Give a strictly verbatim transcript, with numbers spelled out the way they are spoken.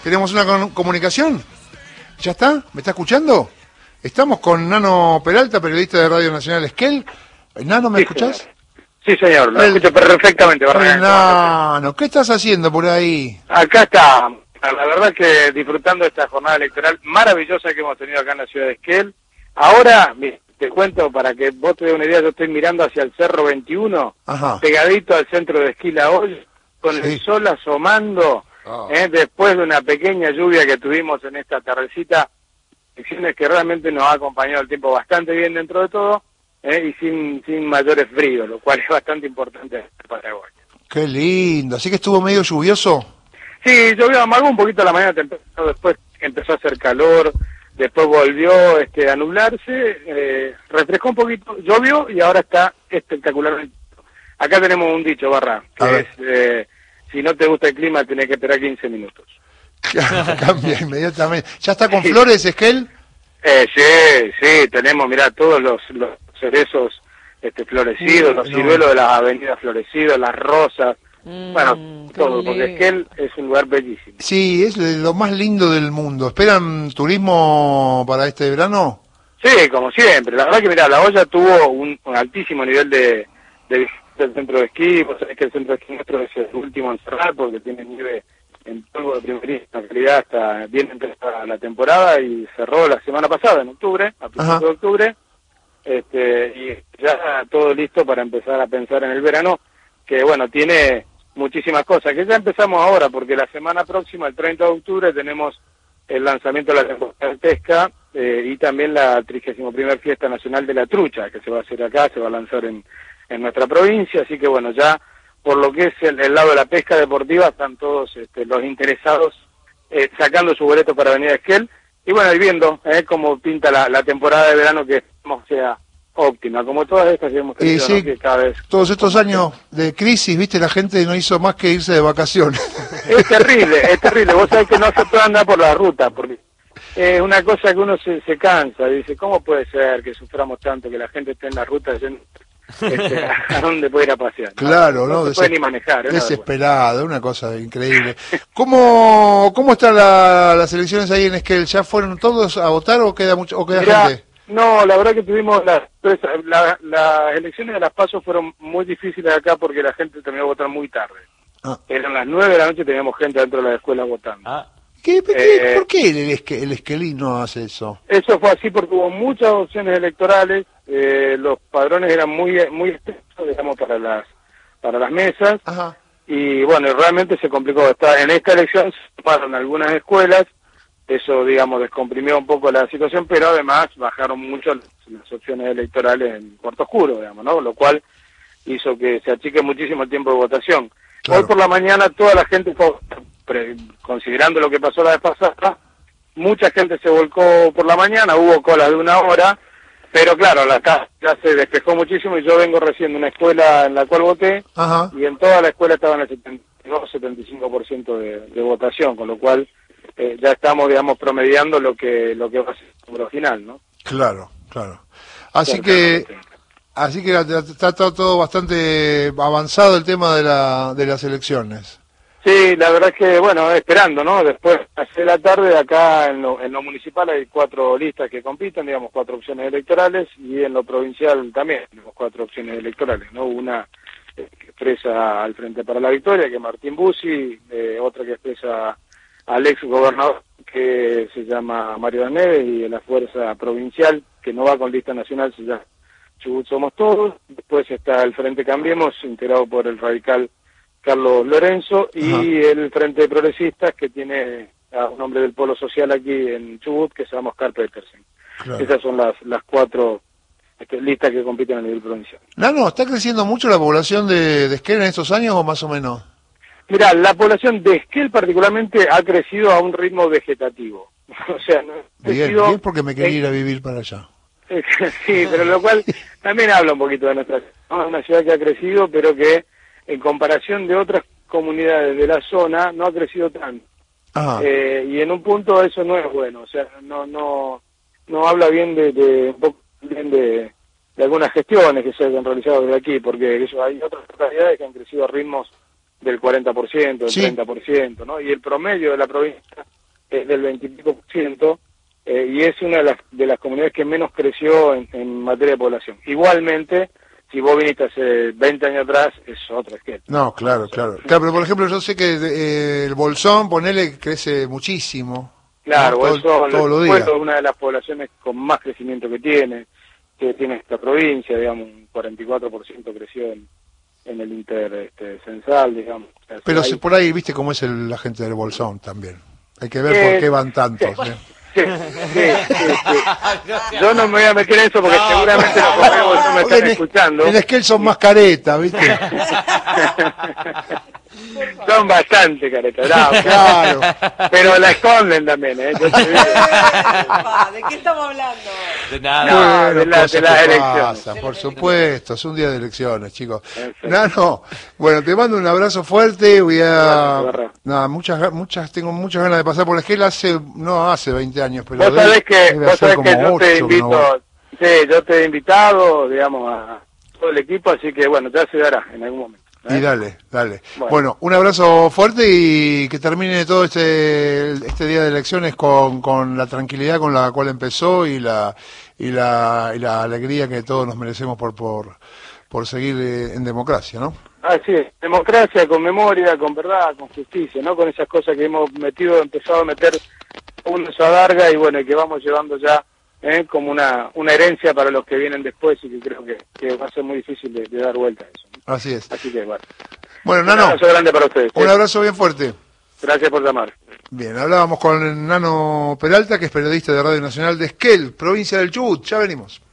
Tenemos una con- comunicación. ¿Ya está? ¿Me está escuchando? Estamos con Nano Peralta, periodista de Radio Nacional Esquel. Nano, ¿me Sí, escuchás? señor. Sí, señor, lo El- escucho perfectamente. El Barragán. Nano, ¿qué estás haciendo por ahí? Acá está, la verdad que disfrutando de esta jornada electoral maravillosa que hemos tenido acá en la ciudad de Esquel. Ahora, mira, te cuento para que vos te des una idea, yo estoy mirando hacia el Cerro veintiuno, Ajá. pegadito al centro de esquí La Olla, con Sí. el sol asomando, Oh. eh, después de una pequeña lluvia que tuvimos en esta tardecita, elecciones que realmente nos ha acompañado el tiempo bastante bien dentro de todo, eh, y sin, sin mayores fríos, lo cual es bastante importante para Paraguay. Qué lindo. ¿Así que estuvo medio lluvioso? Sí, llovió amargo un poquito a la mañana, temprano, después empezó a hacer calor, después volvió este, a nublarse, eh, refrescó un poquito, llovió y ahora está espectacular. Acá tenemos un dicho, Barra, A que ver. es, eh, si no te gusta el clima tenés que esperar quince minutos. Cambia inmediatamente. ¿Ya está con Sí. flores, Esquel? Eh, sí, sí, tenemos, mirá, todos los, los cerezos este, florecidos, Uh, los no. ciruelos de las avenidas florecidos, las rosas, Mm, bueno, qué todo, porque lindo. Esquel es un lugar bellísimo. Sí, es lo más lindo del mundo. ¿Esperan turismo para este verano? Sí, como siempre. La verdad que, mira, La Olla tuvo un, un altísimo nivel de, de visita del centro de esquí. Vos sabés que el centro de esquí nuestro es el último en cerrar porque tiene nieve en polvo de primerísima calidad hasta bien empezada la temporada y cerró la semana pasada, en octubre, a principios Ajá. de octubre. Este, y ya todo listo para empezar a pensar en el verano, que bueno, tiene muchísimas cosas, que ya empezamos ahora, porque la semana próxima, el treinta de octubre, tenemos el lanzamiento de la temporada de pesca eh, y también la trigésima primera Fiesta Nacional de la Trucha, que se va a hacer acá, se va a lanzar en, en nuestra provincia, así que bueno, ya por lo que es el, el lado de la pesca deportiva, están todos este, los interesados eh, sacando su boleto para venir a Esquel, y bueno, y viendo eh, cómo pinta la, la temporada de verano, que esperemos sea óptima, como todas estas que hemos Y tenido, sí, ¿no? Que cada vez todos estos como años de crisis, viste, la gente no hizo más que irse de vacaciones. Es terrible, es terrible. Vos sabés que no se puede andar por la ruta, porque es una cosa que uno se, se cansa. Dice, ¿cómo puede ser que suframos tanto, que la gente esté en la ruta yendo, este, a dónde puede ir a pasear? Claro, no, ¿no? se puede ni manejar. Es una vergüenza. Desesperado, una cosa increíble. ¿Cómo, cómo están la- las elecciones ahí en Esquel? ¿Ya fueron todos a votar o queda mucho, o queda Mirá, gente? no, la verdad que tuvimos las, pues, la- las elecciones de las PASO fueron muy difíciles acá porque la gente terminó de votar muy tarde. Ah. Eran las nueve de la noche y teníamos gente dentro de la escuela votando. Ah, ¿Qué, qué- Eh, ¿Por qué el, esque- el esquelino hace eso? Eso fue así porque hubo muchas opciones electorales, eh, los padrones eran muy muy estrictos, digamos, para las para las mesas, Ajá. y bueno, realmente se complicó. Está, en esta elección se tomaron algunas escuelas, eso, digamos, descomprimió un poco la situación, pero además bajaron mucho las, las opciones electorales en cuarto oscuro, digamos, ¿no? Lo cual hizo que se achique muchísimo el tiempo de votación. Claro. Hoy por la mañana toda la gente fue, pre- considerando lo que pasó la vez pasada, mucha gente se volcó por la mañana, hubo colas de una hora, pero claro, la casa ya se despejó muchísimo y yo vengo recién de una escuela en la cual voté Ajá. y en toda la escuela estaban el setenta y dos a setenta y cinco por ciento de, de votación, con lo cual eh, ya estamos, digamos, promediando lo que lo que va a ser el número final, ¿no? Claro, claro. Así Cerca que, de los treinta. así que la- está todo, todo bastante avanzado el tema de, la, de las elecciones. Sí, la verdad es que, bueno, esperando, ¿no? Después, a las seis de la tarde, acá en lo, en lo municipal hay cuatro listas que compiten, digamos, cuatro opciones electorales, y en lo provincial también tenemos cuatro opciones electorales, ¿no? Una eh, que expresa al Frente para la Victoria, que es Martín Bussi, eh, otra que expresa al ex gobernador, que se llama Mario Neves, y la fuerza provincial, que no va con lista nacional, se llama Chubut Somos Todos. Después está el Frente Cambiemos, integrado por el radical Carlos Lorenzo, y Ajá. el Frente de Progresistas, que tiene a un hombre del Polo Social aquí en Chubut, que se llama Oscar Petersen. Claro. Esas son las las cuatro este, listas que compiten a nivel provincial. Nano, ¿está creciendo mucho la población de, de Esquel en estos años o más o menos? Mira, la población de Esquel particularmente ha crecido a un ritmo vegetativo. O sea, no ha Bien, crecido bien porque me quería en- ir a vivir para allá. Sí, pero lo cual también habla un poquito de nuestra ciudad, ¿no? Una ciudad que ha crecido, pero que en comparación de otras comunidades de la zona no ha crecido tanto. Ajá. Eh, y en un punto eso no es bueno, o sea, no no no habla bien de, de un poco bien de, de algunas gestiones que se han realizado desde aquí, porque eso, hay otras localidades que han crecido a ritmos del cuarenta por ciento, del sí. treinta por ciento, ¿no? Y el promedio de la provincia es del veinte por ciento, eh, y es una de las, de las comunidades que menos creció en, en materia de población. Igualmente, si vos viniste hace veinte años atrás, es otro esquema. No, claro, claro. Claro, pero por ejemplo, yo sé que eh, el Bolsón, ponele, crece muchísimo. Claro, ¿no? eso todo, todos los días. Es una de las poblaciones con más crecimiento que tiene, que tiene esta provincia, digamos, un cuarenta y cuatro por ciento creció en, en el inter este, censal, digamos. O sea, pero hay... si por ahí, viste cómo es el, la gente del Bolsón también. Hay que ver eh, por qué van tantos. Sí, ¿eh? sí, sí, sí, sí. Yo no me voy a meter en eso porque no, seguramente los correos no me están en, escuchando. En Esquel son más caretas, ¿viste? Son bastante caretas, no, claro. Pero la esconden también, ¿eh? Yo te digo. ¿De qué estamos hablando? De nada. No, Bueno, de, la, de las elecciones. Pasan, por supuesto, es un día de elecciones, chicos. Nano, bueno, te mando un abrazo fuerte, voy a... Nada, muchas, muchas, tengo muchas ganas de pasar por la Esquel hace, no hace veinte años, pero... Vos sabés que, debe vos sabés como que yo te ocho, invito, no. sí, yo te he invitado, digamos, a todo el equipo, así que bueno, ya se dará en algún momento. ¿eh? Y dale, dale. Bueno. Bueno, un abrazo fuerte y que termine todo este este día de elecciones con, con la tranquilidad con la cual empezó y la y la, y la alegría que todos nos merecemos por por, por seguir eh, en democracia, ¿no? Así es, democracia con memoria, con verdad, con justicia, ¿no? Con esas cosas que hemos metido, empezado a meter una esa larga y bueno, y que vamos llevando ya ¿eh? como una una herencia para los que vienen después y que creo que, que va a ser muy difícil de, de dar vuelta a eso, ¿no? Así es. Así que bueno. Bueno, Un Nano, abrazo grande para ustedes. un ¿sí? abrazo bien fuerte. Gracias por llamar. Bien, hablábamos con Nano Peralta, que es periodista de Radio Nacional de Esquel, provincia del Chubut. Ya venimos.